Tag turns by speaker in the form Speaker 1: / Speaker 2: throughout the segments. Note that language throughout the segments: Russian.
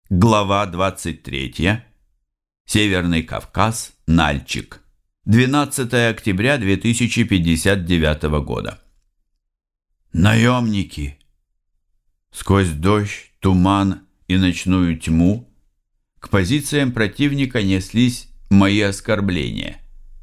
Speaker 1: Глава 23. Северный Кавказ. Нальчик. 12 октября 2059 года. Наемники! Сквозь дождь, туман и ночную тьму к позициям противника неслись мои оскорбления.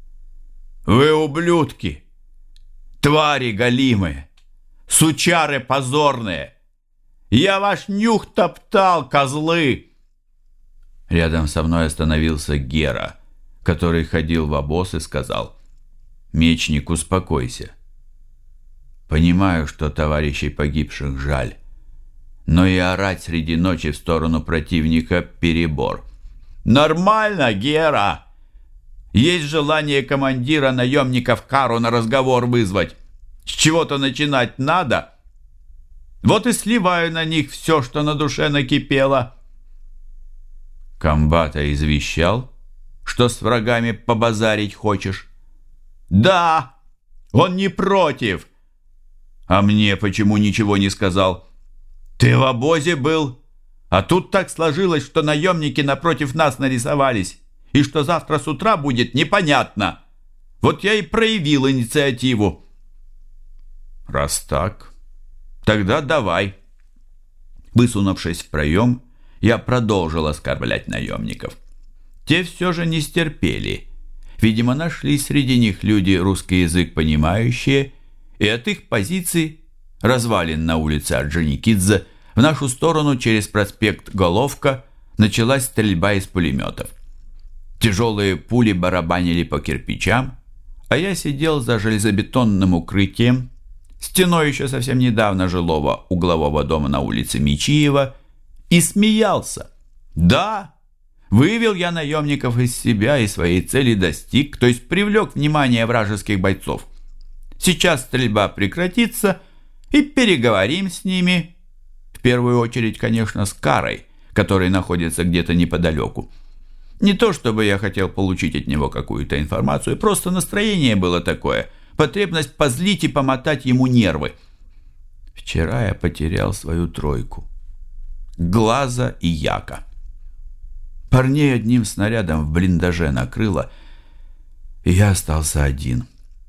Speaker 1: Вы ублюдки! Твари голимые! Сучары позорные! Я ваш нюх топтал, козлы!» Рядом со мной остановился Гера, который ходил в обоз и сказал: «Мечник, успокойся. Понимаю, что товарищей погибших жаль, но и орать среди ночи в сторону противника перебор». «Нормально, Гера! Есть желание командира наемников Кару на разговор вызвать. С чего-то начинать надо. Вот и сливаю на них все, что на душе накипело». «Комбата извещал, что с врагами побазарить хочешь?» «Да, он не против». «А мне почему ничего не сказал?» «Ты в обозе был, а тут так сложилось, что наемники напротив нас нарисовались, и что завтра с утра будет непонятно. Вот я и проявил инициативу». «Раз так, тогда давай». Высунувшись в проем, я продолжил оскорблять наемников. Те все же не стерпели. Видимо, нашлись среди них люди русский язык понимающие, и от их позиций, развалин на улице Орджоникидзе, в нашу сторону через проспект Головка началась стрельба из пулеметов. Тяжелые пули барабанили по кирпичам, а я сидел за железобетонным укрытием, стеной еще совсем недавно жилого углового дома на улице Мичиева, и смеялся. Да, вывел я наемников из себя и своей цели достиг, то есть привлек внимание вражеских бойцов. Сейчас стрельба прекратится, и переговорим с ними. В первую очередь, конечно, с Карой, который находится где-то неподалеку. Не то чтобы я хотел получить от него какую-то информацию, просто настроение было такое, потребность позлить и помотать ему нервы. Вчера я потерял свою тройку: Глаза и Яка. Парней одним снарядом в блиндаже накрыло, и я остался один.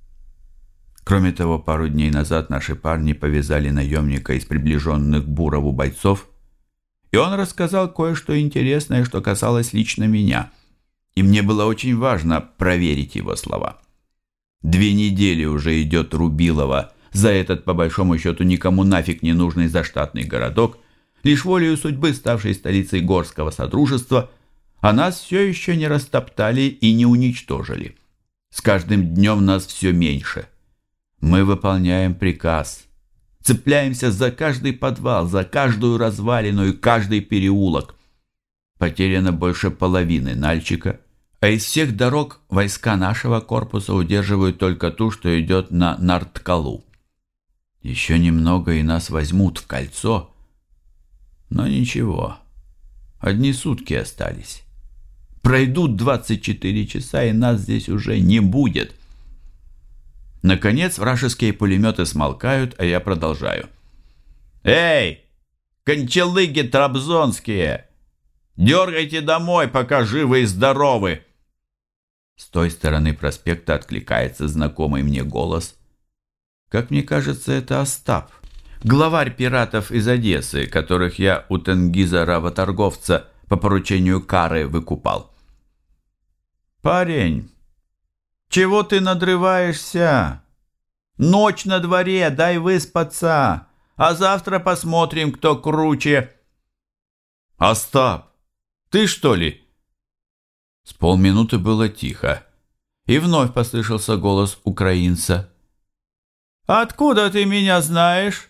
Speaker 1: Кроме того, пару дней назад наши парни повязали наемника из приближенных к Бурову бойцов, и он рассказал кое-что интересное, что касалось лично меня, и мне было очень важно проверить его слова. 2 недели уже идет Рубилова за этот, по большому счету, никому нафиг не нужный заштатный городок, лишь волею судьбы ставшей столицей Горского Содружества, а нас все еще не растоптали и не уничтожили. С каждым днем нас все меньше. Мы выполняем приказ, цепляемся за каждый подвал, за каждую развалину и каждый переулок. Потеряно больше половины Нальчика, а из всех дорог войска нашего корпуса удерживают только ту, что идет на Нарткалу. Еще немного, и нас возьмут в кольцо. Но ничего, одни сутки остались. Пройдут 24 часа, и нас здесь уже не будет. Наконец вражеские пулеметы смолкают, а я продолжаю. «Эй, кончалыги трабзонские! Дергайте домой, пока живы и здоровы!» С той стороны проспекта откликается знакомый мне голос. Как мне кажется, это Остап, главарь пиратов из Одессы, которых я у Тенгиза работорговца по поручению Кары выкупал. «Парень, чего ты надрываешься? Ночь на дворе, дай выспаться, а завтра посмотрим, кто круче». «Остап, ты что ли?» С полминуты было тихо, и вновь послышался голос украинца. «Откуда ты меня знаешь?»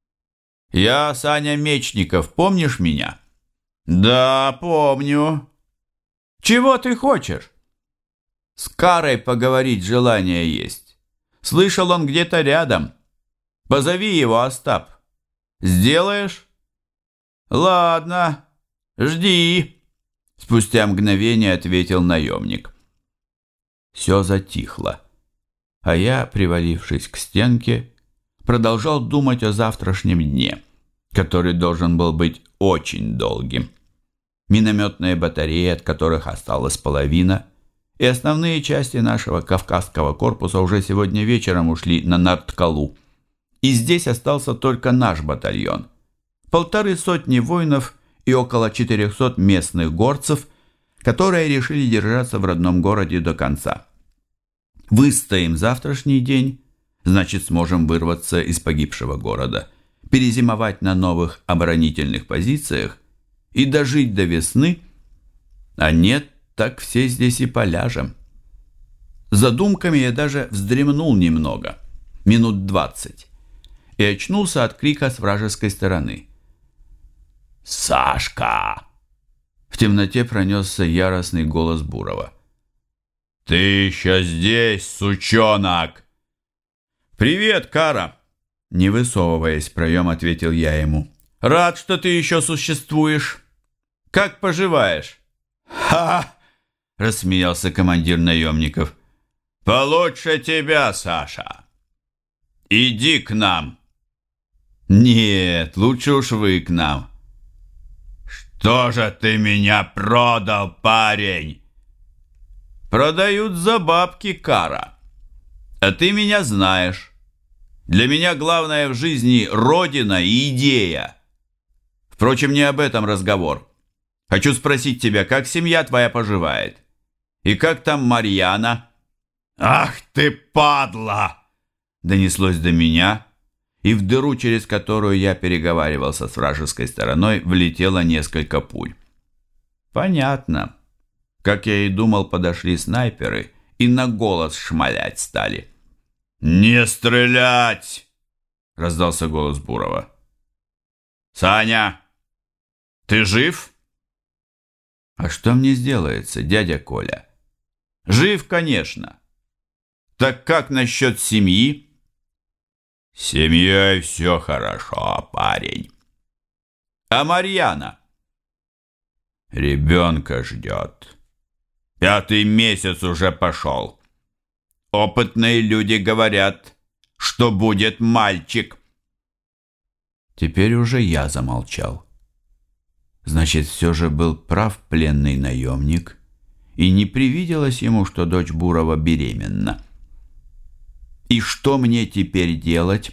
Speaker 1: «Я Саня Мечников, помнишь меня?» «Да, помню». «Чего ты хочешь?» «С Карой поговорить желание есть. Слышал, он где-то рядом. Позови его, Остап. Сделаешь?» «Ладно, жди», — спустя мгновение ответил наемник. Все затихло, а я, привалившись к стенке, продолжал думать о завтрашнем дне, который должен был быть очень долгим. минометные батареи, от которых осталась половина, и основные части нашего Кавказского корпуса уже сегодня вечером ушли на Нарткалу. И здесь остался только наш батальон. 150 воинов и около 400 местных горцев, которые решили держаться в родном городе до конца. Выстоим завтрашний день, значит, сможем вырваться из погибшего города, перезимовать на новых оборонительных позициях и дожить до весны, а нет, так все здесь и поляжем. За думками я даже вздремнул немного, минут 20, и очнулся от крика с вражеской стороны. «Сашка!» В темноте пронесся яростный голос Бурова. «Ты еще здесь, сучонок!» «Привет, Кара!» Не высовываясь в проем, ответил я ему. «Рад, что ты еще существуешь. Как поживаешь?» «Ха!» — рассмеялся командир наемников. «Получше тебя, Саша. Иди к нам». «Нет, лучше уж вы к нам». «Что же ты меня продал, парень?» «Продают за бабки, Кара. А ты меня знаешь. Для меня главное в жизни родина и идея. Впрочем, не об этом разговор. Хочу спросить тебя, как семья твоя поживает? И как там Марьяна?» «Ах ты, падла!» Донеслось до меня, и в дыру, через которую я переговаривался с вражеской стороной, влетело несколько пуль. Понятно. Как я и думал, подошли снайперы и на голос шмалять стали. «Не стрелять!» — раздался голос Бурова. «Саня, ты жив?» «А что мне сделается, дядя Коля?» «Жив, конечно. Так как насчет семьи?» «С семьей все хорошо, парень». «А Марьяна?» «Ребенка ждет. 5-й месяц уже пошел. Опытные люди говорят, что будет мальчик». Теперь уже я замолчал. Значит, все же был прав пленный наемник, и не привиделось ему, что дочь Бурова беременна. И что мне теперь делать?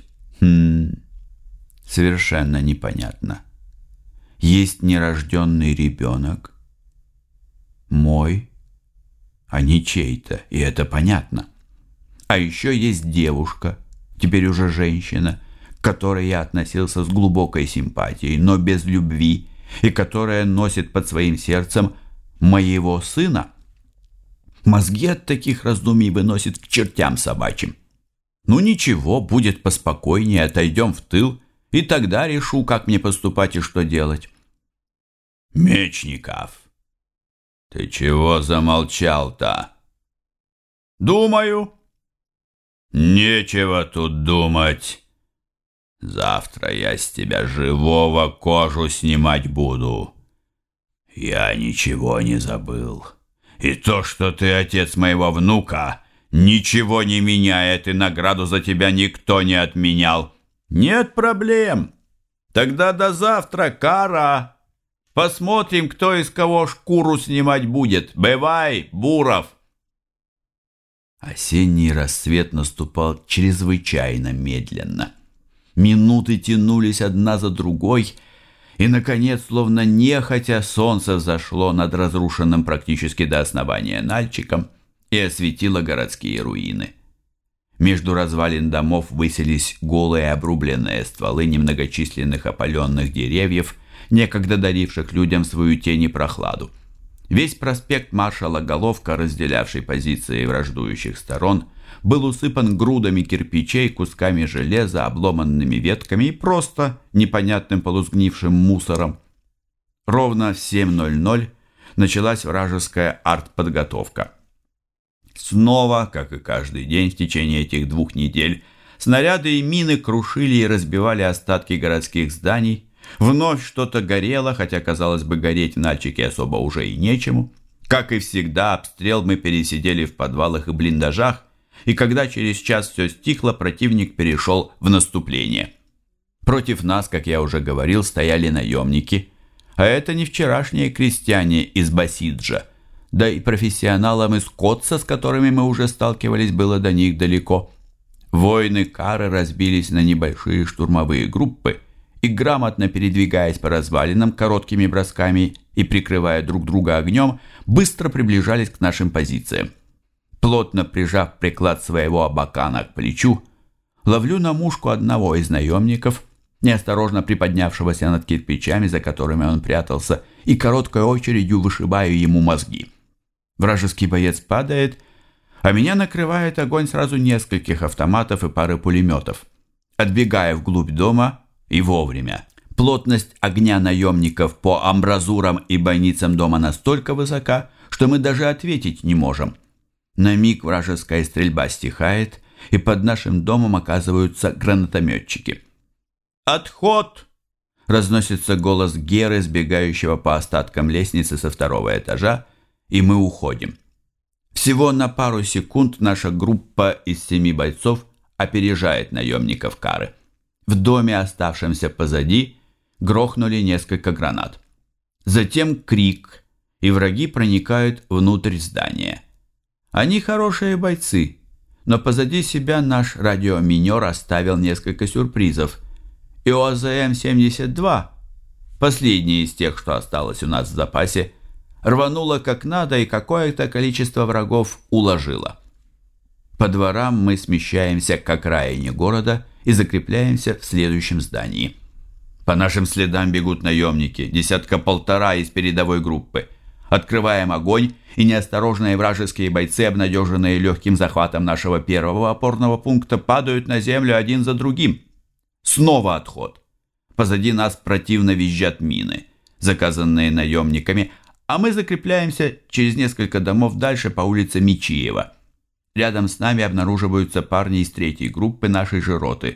Speaker 1: Совершенно непонятно. Есть нерожденный ребенок, мой, а не чей-то, и это понятно. А еще есть девушка, теперь уже женщина, к которой я относился с глубокой симпатией, но без любви, и которая носит под своим сердцем моего сына. Мозги от таких раздумий выносит к чертям собачьим. Ну ничего, будет поспокойнее, отойдем в тыл, и тогда решу, как мне поступать и что делать. «Мечников, ты чего замолчал-то?» «Думаю». «Нечего тут думать. Завтра я с тебя живого кожу снимать буду. Я ничего не забыл. И то, что ты отец моего внука, ничего не меняет, и награду за тебя никто не отменял». «Нет проблем. Тогда до завтра, Кара. Посмотрим, кто из кого шкуру снимать будет. Бывай, Буров». Осенний рассвет наступал чрезвычайно медленно. Минуты тянулись одна за другой, и, наконец, словно нехотя, солнце взошло над разрушенным практически до основания Нальчиком и осветило городские руины. Между развалин домов высились голые обрубленные стволы немногочисленных опаленных деревьев, некогда даривших людям свою тень и прохладу. Весь проспект маршала Головка, разделявший позиции враждующих сторон, был усыпан грудами кирпичей, кусками железа, обломанными ветками и просто непонятным полусгнившим мусором. Ровно в 7:00 началась вражеская артподготовка. Снова, как и каждый день в течение этих 2 недель, снаряды и мины крушили и разбивали остатки городских зданий. Вновь что-то горело, хотя, казалось бы, гореть в Нальчике особо уже и нечему. Как и всегда, обстрел мы пересидели в подвалах и блиндажах, и когда через час все стихло, противник перешел в наступление. Против нас, как я уже говорил, стояли наемники. А это не вчерашние крестьяне из Басиджа. Да и профессионалам из Котса, с которыми мы уже сталкивались, было до них далеко. Воины Кары разбились на небольшие штурмовые группы и, грамотно передвигаясь по развалинам короткими бросками и прикрывая друг друга огнем, быстро приближались к нашим позициям. Плотно прижав приклад своего абакана к плечу, ловлю на мушку одного из наемников, неосторожно приподнявшегося над кирпичами, за которыми он прятался, и короткой очередью вышибаю ему мозги. Вражеский боец падает, а меня накрывает огонь сразу нескольких автоматов и пары пулеметов. Отбегая вглубь дома и вовремя. Плотность огня наемников по амбразурам и бойницам дома настолько высока, что мы даже ответить не можем. На миг вражеская стрельба стихает, и под нашим домом оказываются гранатометчики. «Отход!» — разносится голос Геры, сбегающего по остаткам лестницы со второго этажа, и мы уходим. Всего на пару секунд наша группа из 7 бойцов опережает наемников Кары. В доме, оставшемся позади, грохнули несколько гранат. Затем крик, и враги проникают внутрь здания. Они хорошие бойцы, но позади себя наш радиоминер оставил несколько сюрпризов. И ОАЗМ-72, последний из тех, что осталось у нас в запасе, рвануло как надо и какое-то количество врагов уложило. По дворам мы смещаемся к окраине города и закрепляемся в следующем здании. По нашим следам бегут наемники, 1.5 из передовой группы. Открываем огонь, и неосторожные вражеские бойцы, обнадеженные легким захватом нашего первого опорного пункта, падают на землю один за другим. Снова отход. Позади нас противно визжат мины, заказанные наемниками, а мы закрепляемся через несколько домов дальше по улице Мичиева. Рядом с нами обнаруживаются парни из 3-й группы нашей же роты.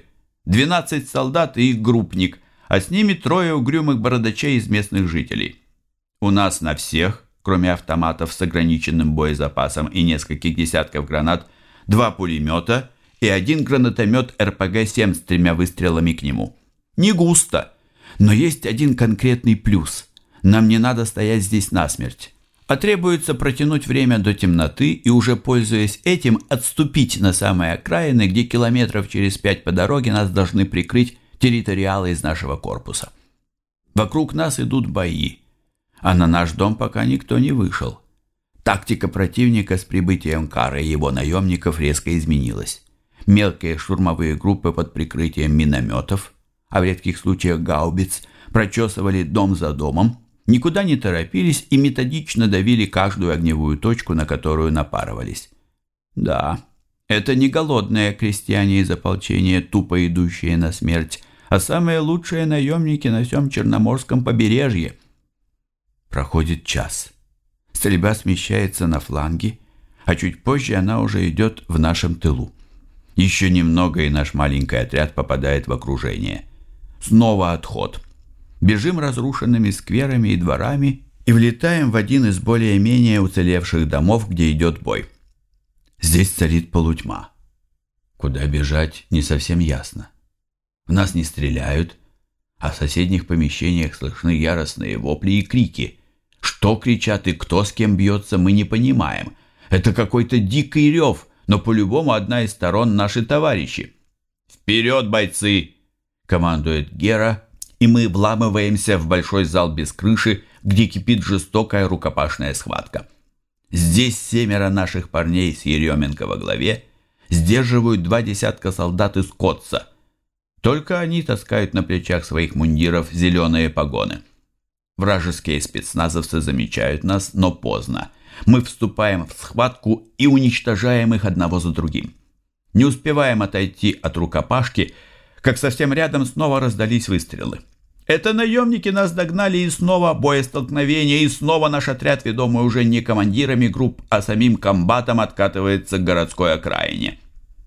Speaker 1: 12 солдат и их группник, а с ними 3 угрюмых бородачей из местных жителей. У нас на всех, кроме автоматов с ограниченным боезапасом и нескольких десятков гранат, 2 пулемета и 1 гранатомет РПГ-7 с 3 выстрелами к нему. Не густо, но есть один конкретный плюс. Нам не надо стоять здесь насмерть, а требуется протянуть время до темноты и, уже пользуясь этим, отступить на самые окраины, где километров через 5 по дороге нас должны прикрыть территориалы из нашего корпуса. Вокруг нас идут бои, а на наш дом пока никто не вышел. Тактика противника с прибытием Кары и его наемников резко изменилась. Мелкие штурмовые группы под прикрытием минометов, а в редких случаях гаубиц, прочесывали дом за домом, никуда не торопились и методично давили каждую огневую точку, на которую напарывались. Да, это не голодные крестьяне из ополчения, тупо идущие на смерть, а самые лучшие наемники на всем Черноморском побережье. Проходит час. Стрельба смещается на фланги, а чуть позже она уже идет в нашем тылу. Еще немного, и наш маленький отряд попадает в окружение. Снова отход. Бежим разрушенными скверами и дворами и влетаем в один из более-менее уцелевших домов, где идет бой. Здесь царит полутьма. Куда бежать, не совсем ясно. В нас не стреляют, а в соседних помещениях слышны яростные вопли и крики. Что кричат и кто с кем бьется, мы не понимаем. Это какой-то дикий рев, но по-любому одна из сторон наши товарищи. «Вперед, бойцы!» — командует Гера, и мы вламываемся в большой зал без крыши, где кипит жестокая рукопашная схватка. Здесь 7 наших парней с Еременко во главе сдерживают 2 десятка солдат из Котца. Только они таскают на плечах своих мундиров зеленые погоны. Вражеские спецназовцы замечают нас, но поздно. Мы вступаем в схватку и уничтожаем их одного за другим. Не успеваем отойти от рукопашки, как совсем рядом снова раздались выстрелы. Это наемники нас догнали, и снова боестолкновение, и снова наш отряд, ведомый уже не командирами групп, а самим комбатом, откатывается к городской окраине.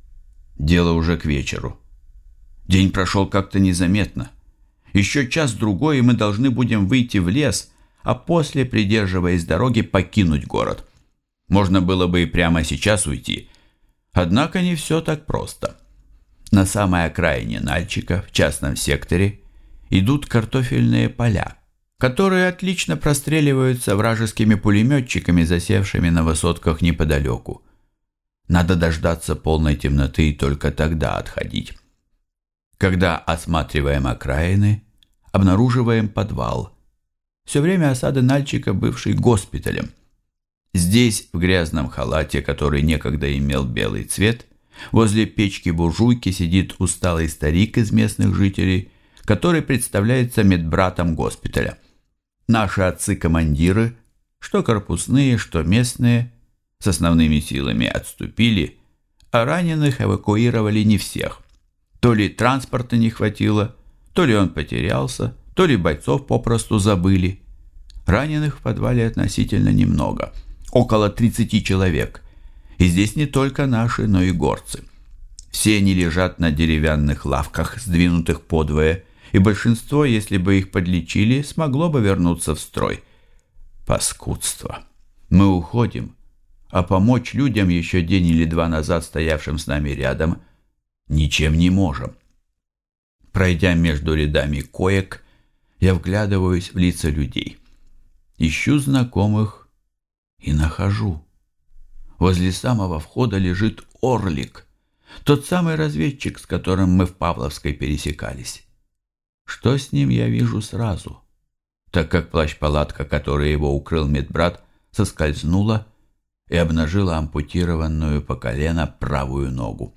Speaker 1: Дело уже к вечеру. День прошел как-то незаметно. Еще час-другой, и мы должны будем выйти в лес, а после, придерживаясь дороги, покинуть город. Можно было бы и прямо сейчас уйти. Однако не все так просто. На самой окраине Нальчика, в частном секторе, идут картофельные поля, которые отлично простреливаются вражескими пулеметчиками, засевшими на высотках неподалеку. Надо дождаться полной темноты и только тогда отходить. Когда осматриваем окраины, обнаруживаем подвал. Все время осады Нальчика, бывший госпиталем. Здесь, в грязном халате, который некогда имел белый цвет, возле печки-буржуйки сидит усталый старик из местных жителей, который представляется медбратом госпиталя. Наши отцы-командиры, что корпусные, что местные, с основными силами отступили, а раненых эвакуировали не всех. То ли транспорта не хватило, то ли он потерялся, то ли бойцов попросту забыли. Раненых в подвале относительно немного, около 30 человек. И здесь не только наши, но и горцы. Все они лежат на деревянных лавках, сдвинутых подвое, и большинство, если бы их подлечили, смогло бы вернуться в строй. Паскудство. Мы уходим, а помочь людям, еще день или два назад стоявшим с нами рядом, ничем не можем. Пройдя между рядами коек, я вглядываюсь в лица людей. Ищу знакомых и нахожу. Возле самого входа лежит Орлик, тот самый разведчик, с которым мы в Павловской пересекались. Что с ним, я вижу сразу, так как плащ-палатка, которой его укрыл медбрат, соскользнула и обнажила ампутированную по колено правую ногу.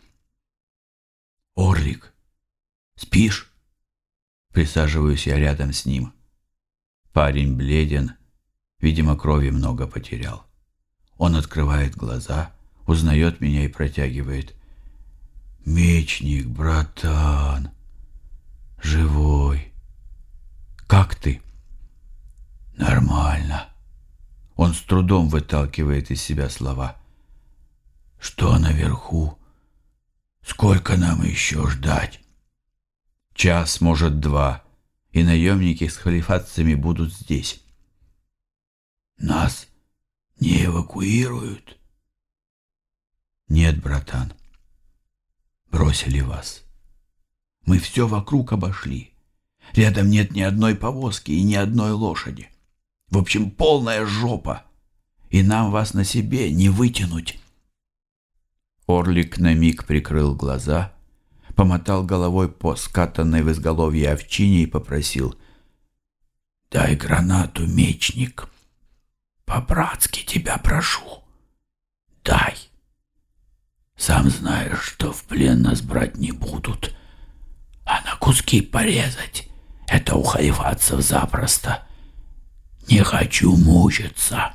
Speaker 1: «Орлик, спишь?» Присаживаюсь я рядом с ним. Парень бледен, видимо, крови много потерял. Он открывает глаза, узнает меня и протягивает. «Мечник, братан, живой. Как ты?» «Нормально». Он с трудом выталкивает из себя слова. «Что наверху? Сколько нам еще ждать?» «Час, может, два, и наемники с халифатцами будут здесь». «Нас не эвакуируют?» «Нет, братан. Бросили вас. Мы все вокруг обошли. Рядом нет ни одной повозки и ни одной лошади. В общем, полная жопа. И нам вас на себе не вытянуть». Орлик на миг прикрыл глаза, помотал головой по скатанной в изголовье овчине и попросил: «Дай гранату, мечник. По-братски тебя прошу. Дай. Сам знаешь, что в плен нас брать не будут, а на куски порезать — это у халифатцев запросто. Не хочу мучиться».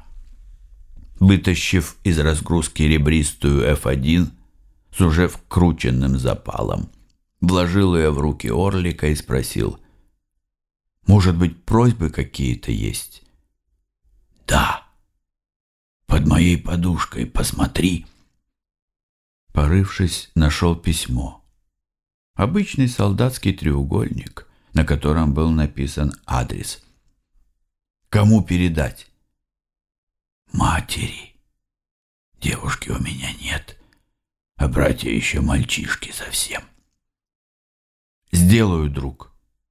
Speaker 1: Вытащив из разгрузки ребристую F1 с уже вкрученным запалом, вложил ее в руки Орлика и спросил: «Может быть, просьбы какие-то есть?» «Да. Под моей подушкой посмотри». Порывшись, нашел письмо. Обычный солдатский треугольник, на котором был написан адрес. «Кому передать?» «Матери. Девушки у меня нет, а братья еще мальчишки совсем». «Сделаю, друг».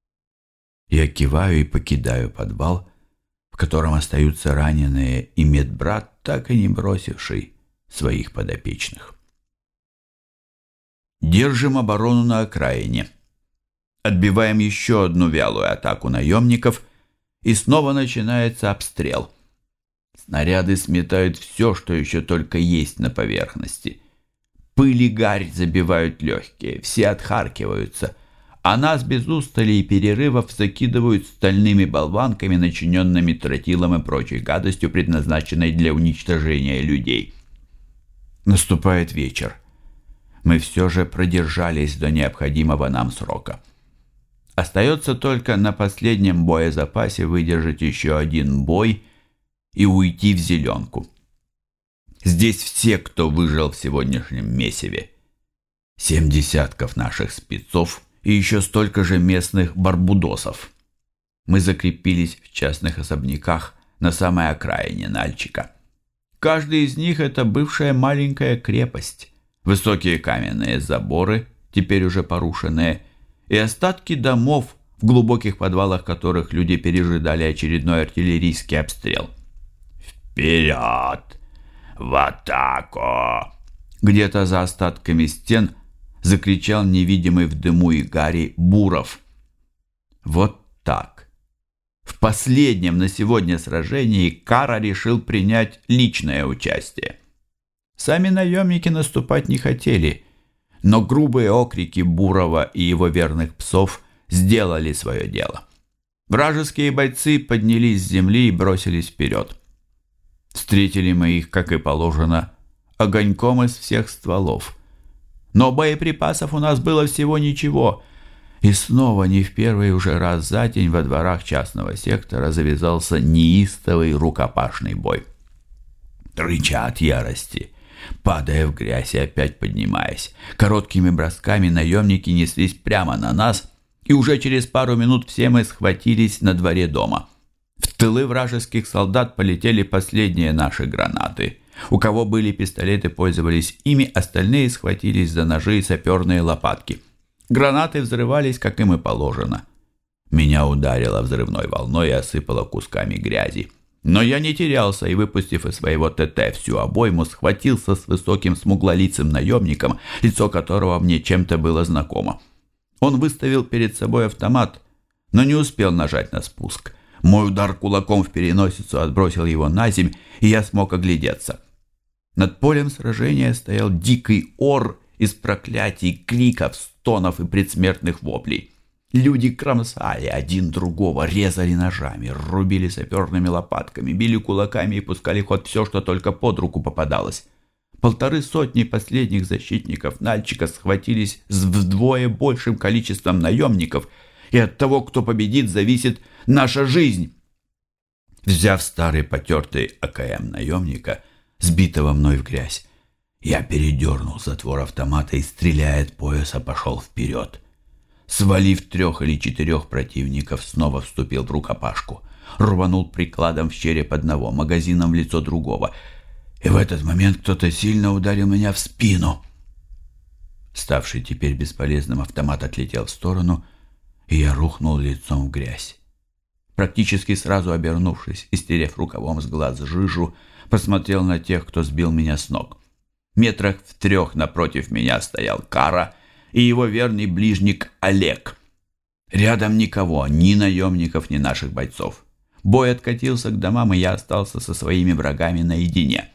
Speaker 1: Я киваю и покидаю подвал, в котором остаются раненые, и медбрат, так и не бросивший своих подопечных. Держим оборону на окраине. Отбиваем еще одну вялую атаку наемников, и снова начинается обстрел. Снаряды сметают все, что еще только есть на поверхности. Пыль и гарь забивают легкие, все отхаркиваются, а нас без устали и перерывов закидывают стальными болванками, начиненными тротилом и прочей гадостью, предназначенной для уничтожения людей. Наступает вечер. Мы все же продержались до необходимого нам срока. Остается только на последнем боезапасе выдержать еще один бой и уйти в зеленку. Здесь все, кто выжил в сегодняшнем месиве. 7 десятков наших спецов и еще столько же местных барбудосов. Мы закрепились в частных особняках на самой окраине Нальчика. Каждый из них — это бывшая маленькая крепость. Высокие каменные заборы, теперь уже порушенные, и остатки домов, в глубоких подвалах которых люди пережидали очередной артиллерийский обстрел. «Вперед! В атаку!» Где-то за остатками стен закричал невидимый в дыму и гари Буров. Вот так. В последнем на сегодня сражении Кара решил принять личное участие. Сами наемники наступать не хотели, но грубые окрики Бурова и его верных псов сделали свое дело. Вражеские бойцы поднялись с земли и бросились вперед. Встретили мы их, как и положено, огоньком из всех стволов. Но боеприпасов у нас было всего ничего, и снова не в первый уже раз за день во дворах частного сектора завязался неистовый рукопашный бой. Рыча от ярости, падая в грязь и опять поднимаясь, короткими бросками наемники неслись прямо на нас, и уже через пару минут все мы схватились на дворе дома. В тылы вражеских солдат полетели последние наши гранаты. У кого были пистолеты, пользовались ими, остальные схватились за ножи и саперные лопатки. Гранаты взрывались, как им и положено. Меня ударило взрывной волной и осыпало кусками грязи. Но я не терялся и, выпустив из своего ТТ всю обойму, схватился с высоким смуглолицым наемником, лицо которого мне чем-то было знакомо. Он выставил перед собой автомат, но не успел нажать на спуск. Мой удар кулаком в переносицу отбросил его на земь, и я смог оглядеться. Над полем сражения стоял дикий ор из проклятий, криков, стонов и предсмертных воплей. Люди кромсали один другого, резали ножами, рубили саперными лопатками, били кулаками и пускали в ход все, что только под руку попадалось. 150 последних защитников Нальчика схватились с вдвое большим количеством наемников, и от того, кто победит, зависит наша жизнь. Взяв старый потертый АКМ наемника, сбитого мной в грязь, я передернул затвор автомата и, стреляя от пояса, пошел вперед. Свалив 3 или 4 противников, снова вступил в рукопашку. Рванул прикладом в череп одного, магазином в лицо другого. И в этот момент кто-то сильно ударил меня в спину. Ставший теперь бесполезным автомат отлетел в сторону, и я рухнул лицом в грязь. Практически сразу обернувшись и стерев рукавом с глаз жижу, посмотрел на тех, кто сбил меня с ног. Метрах в 3 напротив меня стоял Кара и его верный ближник Олег. Рядом никого, ни наемников, ни наших бойцов. Бой откатился к домам, и я остался со своими врагами наедине.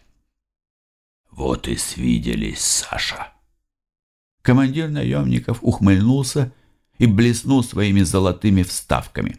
Speaker 1: «Вот и свиделись, Саша!» Командир наемников ухмыльнулся и блеснул своими золотыми вставками.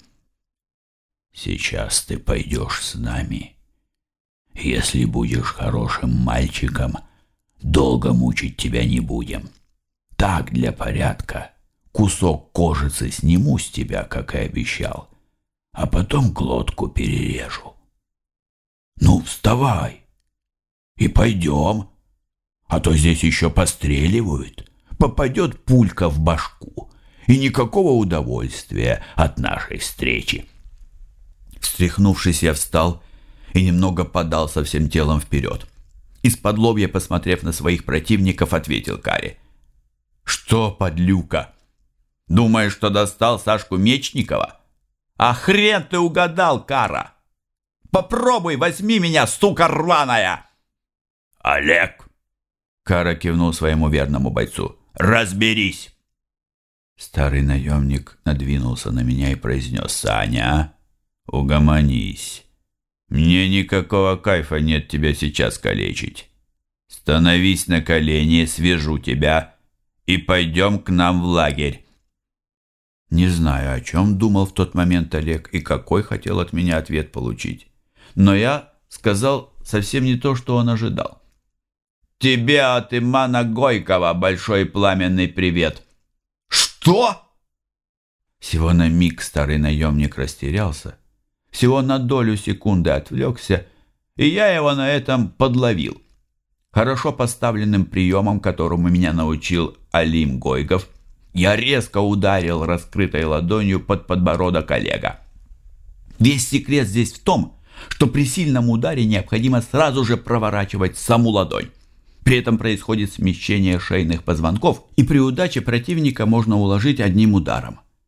Speaker 1: «Сейчас ты пойдешь с нами. Если будешь хорошим мальчиком, долго мучить тебя не будем. Так, для порядка, кусок кожицы сниму с тебя, как и обещал, а потом глотку перережу. Ну, вставай и пойдем, а то здесь еще постреливают. Попадет пулька в башку, и никакого удовольствия от нашей встречи». Встряхнувшись, я встал и немного подался всем телом вперед. Из-под лобья, посмотрев на своих противников, ответил Каре: «Что, подлюка, думаешь, что достал Сашку Мечникова? А хрен ты угадал, Кара! Попробуй, возьми меня, сука рваная!» «Олег!» — Кара кивнул своему верному бойцу. «Разберись!» Старый наемник надвинулся на меня и произнес: «Саня, угомонись. Мне никакого кайфа нет тебя сейчас калечить. Становись на колени, свяжу тебя и пойдем к нам в лагерь». Не знаю, о чем думал в тот момент Олег и какой хотел от меня ответ получить. Но я сказал совсем не то, что он ожидал. «Тебе от Имана Гойкова большой пламенный привет». «Что?» Всего на миг старый наемник растерялся, всего на долю секунды отвлекся, и я его на этом подловил. Хорошо поставленным приемом, которому меня научил Алим Гойков, я резко ударил раскрытой ладонью под подбородок Олега. Весь секрет здесь в том, что при сильном ударе необходимо сразу же проворачивать саму ладонь. При этом происходит смещение шейных позвонков, и при удаче противника можно уложить одним ударом.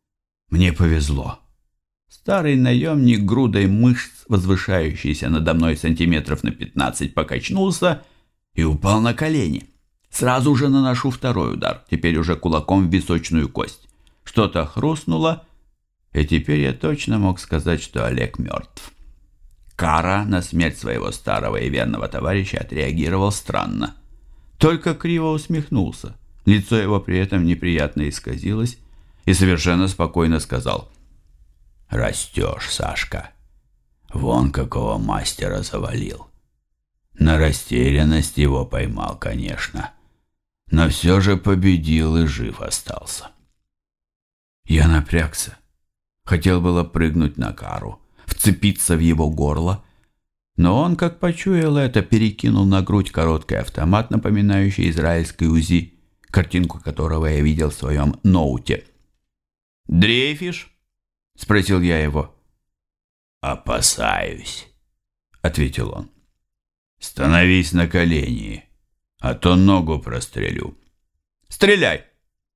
Speaker 1: Мне повезло. Старый наемник грудой мышц, возвышающийся надо мной сантиметров на 15, покачнулся и упал на колени. Сразу же наношу второй удар, теперь уже кулаком в височную кость. Что-то хрустнуло, и теперь я точно мог сказать, что Олег мертв. Кара на смерть своего старого и верного товарища отреагировал странно. Только криво усмехнулся. Лицо его при этом неприятно исказилось и совершенно спокойно сказал: «Растешь, Сашка. Вон какого мастера завалил. На растерянность его поймал, конечно, но все же победил и жив остался». Я напрягся. Хотел было прыгнуть на Кару, вцепиться в его горло, но он, как почуял это, перекинул на грудь короткий автомат, напоминающий израильский УЗИ, картинку которого я видел в своем ноуте. «Дрейфишь?» — спросил я его. «Опасаюсь», — ответил он. «Становись на колени, а то ногу прострелю». «Стреляй!»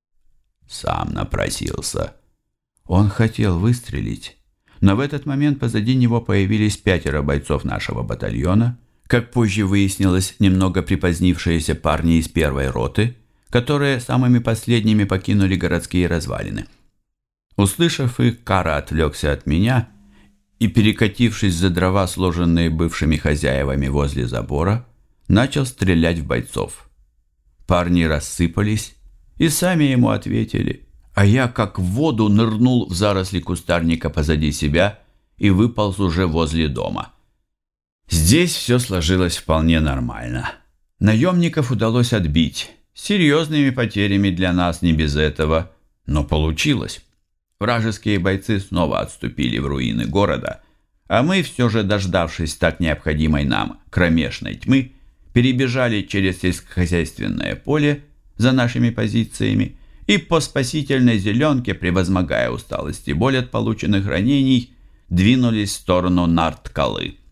Speaker 1: Сам напросился. Он хотел выстрелить, но в этот момент позади него появились 5 бойцов нашего батальона, как позже выяснилось, немного припозднившиеся парни из 1-й роты, которые самыми последними покинули городские развалины. Услышав их, Кара отвлекся от меня и, перекатившись за дрова, сложенные бывшими хозяевами возле забора, начал стрелять в бойцов. Парни рассыпались и сами ему ответили, а я как в воду нырнул в заросли кустарника позади себя и выполз уже возле дома. Здесь все сложилось вполне нормально. Наемников удалось отбить, с серьезными потерями для нас, не без этого, но получилось. Вражеские бойцы снова отступили в руины города, а мы, все же дождавшись так необходимой нам кромешной тьмы, перебежали через сельскохозяйственное поле за нашими позициями и по спасительной зеленке, превозмогая усталость и боль от полученных ранений, двинулись в сторону Нарткалы.